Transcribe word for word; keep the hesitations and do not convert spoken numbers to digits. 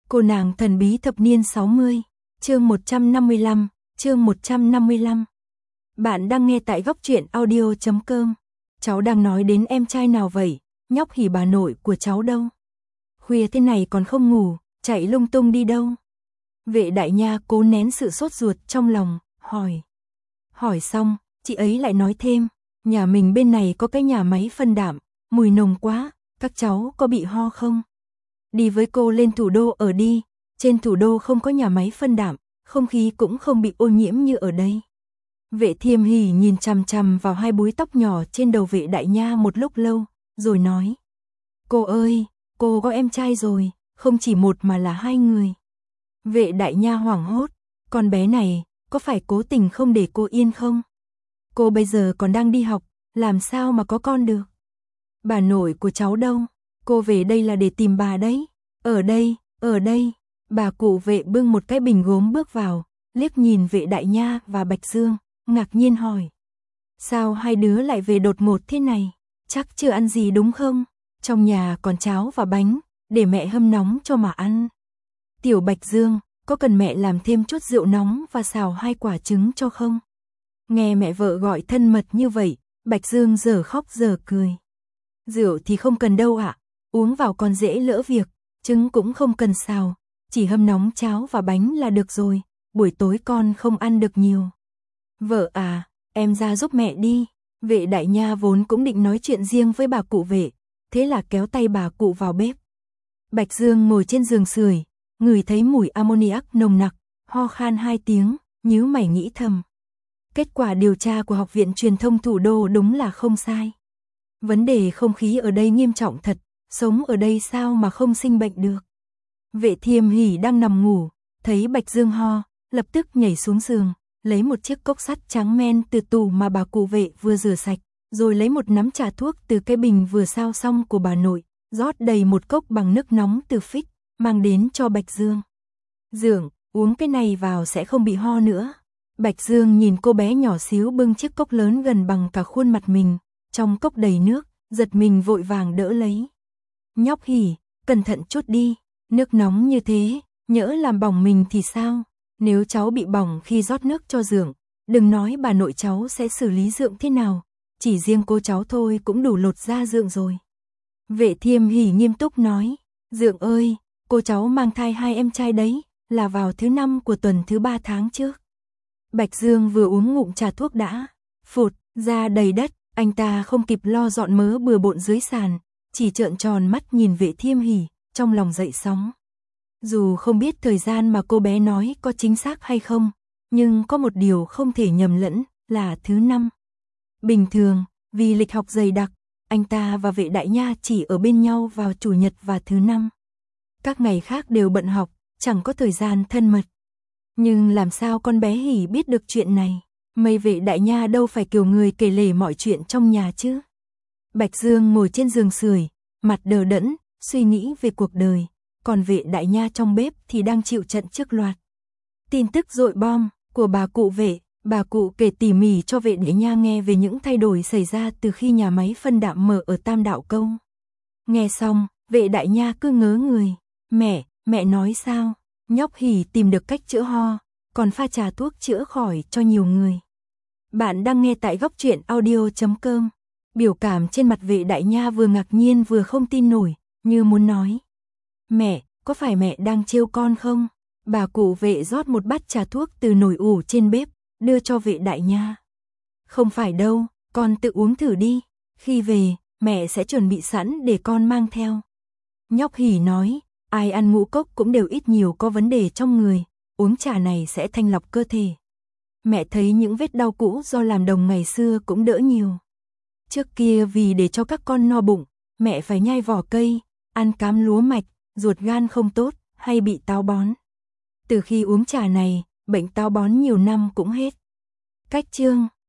Cô nàng thần bí thập niên sáu mươi, chương một trăm năm mươi lăm, chương một trăm năm mươi lăm. Bạn đang nghe tại góc truyện audio chấm com. Cháu đang nói đến em trai nào vậy? Nhóc Hỉ bà nội của cháu đâu? Khuya thế này còn không ngủ, chạy lung tung đi đâu? Vệ đại nha cố nén sự sốt ruột trong lòng, hỏi. Hỏi xong, chị ấy lại nói thêm, nhà mình bên này có cái nhà máy phân đạm, mùi nồng quá, các cháu có bị ho không? Đi với cô lên thủ đô ở đi, trên thủ đô không có nhà máy phân đạm, không khí cũng không bị ô nhiễm như ở đây. Vệ Thiêm Hỉ nhìn chằm chằm vào hai búi tóc nhỏ trên đầu vệ đại nha một lúc lâu, rồi nói. Cô ơi, cô có em trai rồi, không chỉ một mà là hai người. Vệ đại nha hoảng hốt, con bé này, có phải cố tình không để cô yên không? Cô bây giờ còn đang đi học, làm sao mà có con được? Bà nội của cháu đâu? Cô về đây là để tìm bà đấy. Ở đây, ở đây. Bà cụ vệ bưng một cái bình gốm bước vào, liếc nhìn vệ đại nha và Bạch Dương, ngạc nhiên hỏi. Sao hai đứa lại về đột ngột thế này? Chắc chưa ăn gì đúng không? Trong nhà còn cháo và bánh, để mẹ hâm nóng cho mà ăn. Tiểu Bạch Dương, có cần mẹ làm thêm chút rượu nóng và xào hai quả trứng cho không? Nghe mẹ vợ gọi thân mật như vậy, Bạch Dương giờ khóc giờ cười. Rượu thì không cần đâu ạ, uống vào còn dễ lỡ việc, trứng cũng không cần xào, chỉ hâm nóng cháo và bánh là được rồi, buổi tối con không ăn được nhiều. Vợ à, em ra giúp mẹ đi. Vệ đại nha vốn cũng định nói chuyện riêng với bà cụ vệ, thế là kéo tay bà cụ vào bếp. Bạch Dương ngồi trên giường sưởi, ngửi thấy mùi ammoniac nồng nặc, ho khan hai tiếng, nhíu mày nghĩ thầm. Kết quả điều tra của Học viện Truyền thông Thủ đô đúng là không sai. Vấn đề không khí ở đây nghiêm trọng thật, sống ở đây sao mà không sinh bệnh được. Vệ Thiêm Hỉ đang nằm ngủ, thấy Bạch Dương ho, lập tức nhảy xuống giường, lấy một chiếc cốc sắt trắng men từ tủ mà bà cụ vệ vừa rửa sạch, rồi lấy một nắm trà thuốc từ cái bình vừa sao xong của bà nội, rót đầy một cốc bằng nước nóng từ phích, mang đến cho Bạch Dương. Dương, uống cái này vào sẽ không bị ho nữa. Bạch Dương nhìn cô bé nhỏ xíu bưng chiếc cốc lớn gần bằng cả khuôn mặt mình, trong cốc đầy nước, giật mình vội vàng đỡ lấy. Nhóc Hỉ, cẩn thận chút đi, nước nóng như thế, nhỡ làm bỏng mình thì sao? Nếu cháu bị bỏng khi rót nước cho Dượng, đừng nói bà nội cháu sẽ xử lý Dượng thế nào, chỉ riêng cô cháu thôi cũng đủ lột da Dượng rồi. Vệ Thiêm Hỉ nghiêm túc nói, Dượng ơi, cô cháu mang thai hai em trai đấy, là vào thứ năm của tuần thứ ba tháng trước. Bạch Dương vừa uống ngụm trà thuốc đã, phụt, ra đầy đất, anh ta không kịp lo dọn mớ bừa bộn dưới sàn, chỉ trợn tròn mắt nhìn Vệ Thiêm Hỉ, trong lòng dậy sóng. Dù không biết thời gian mà cô bé nói có chính xác hay không, nhưng có một điều không thể nhầm lẫn, là thứ năm. Bình thường, vì lịch học dày đặc, anh ta và Vệ đại nha chỉ ở bên nhau vào chủ nhật và thứ năm. Các ngày khác đều bận học, chẳng có thời gian thân mật. Nhưng làm sao con bé Hỉ biết được chuyện này? Mây Vệ đại nha đâu phải kiểu người kể lể mọi chuyện trong nhà chứ. Bạch Dương ngồi trên giường sưởi, mặt đờ đẫn, suy nghĩ về cuộc đời, còn Vệ đại nha trong bếp thì đang chịu trận trước loạt. Tin tức dội bom của bà cụ Vệ, bà cụ kể tỉ mỉ cho Vệ đại nha nghe về những thay đổi xảy ra từ khi nhà máy phân đạm mở ở Tam Đạo Câu. Nghe xong, Vệ đại nha cứ ngớ người, mẹ, mẹ nói sao? Nhóc Hỉ tìm được cách chữa ho, còn pha trà thuốc chữa khỏi cho nhiều người. Bạn đang nghe tại góc truyện audio chấm com. Biểu cảm trên mặt Vệ đại nha vừa ngạc nhiên vừa không tin nổi, như muốn nói. Mẹ, có phải mẹ đang trêu con không? Bà cụ Vệ rót một bát trà thuốc từ nồi ủ trên bếp, đưa cho Vệ đại nha. Không phải đâu, con tự uống thử đi, khi về, mẹ sẽ chuẩn bị sẵn để con mang theo. Nhóc Hỉ nói, ai ăn ngũ cốc cũng đều ít nhiều có vấn đề trong người, uống trà này sẽ thanh lọc cơ thể. Mẹ thấy những vết đau cũ do làm đồng ngày xưa cũng đỡ nhiều. Trước kia vì để cho các con no bụng, mẹ phải nhai vỏ cây, ăn cám lúa mạch, ruột gan không tốt, hay bị táo bón. Từ khi uống trà này, bệnh táo bón nhiều năm cũng hết. Cách chương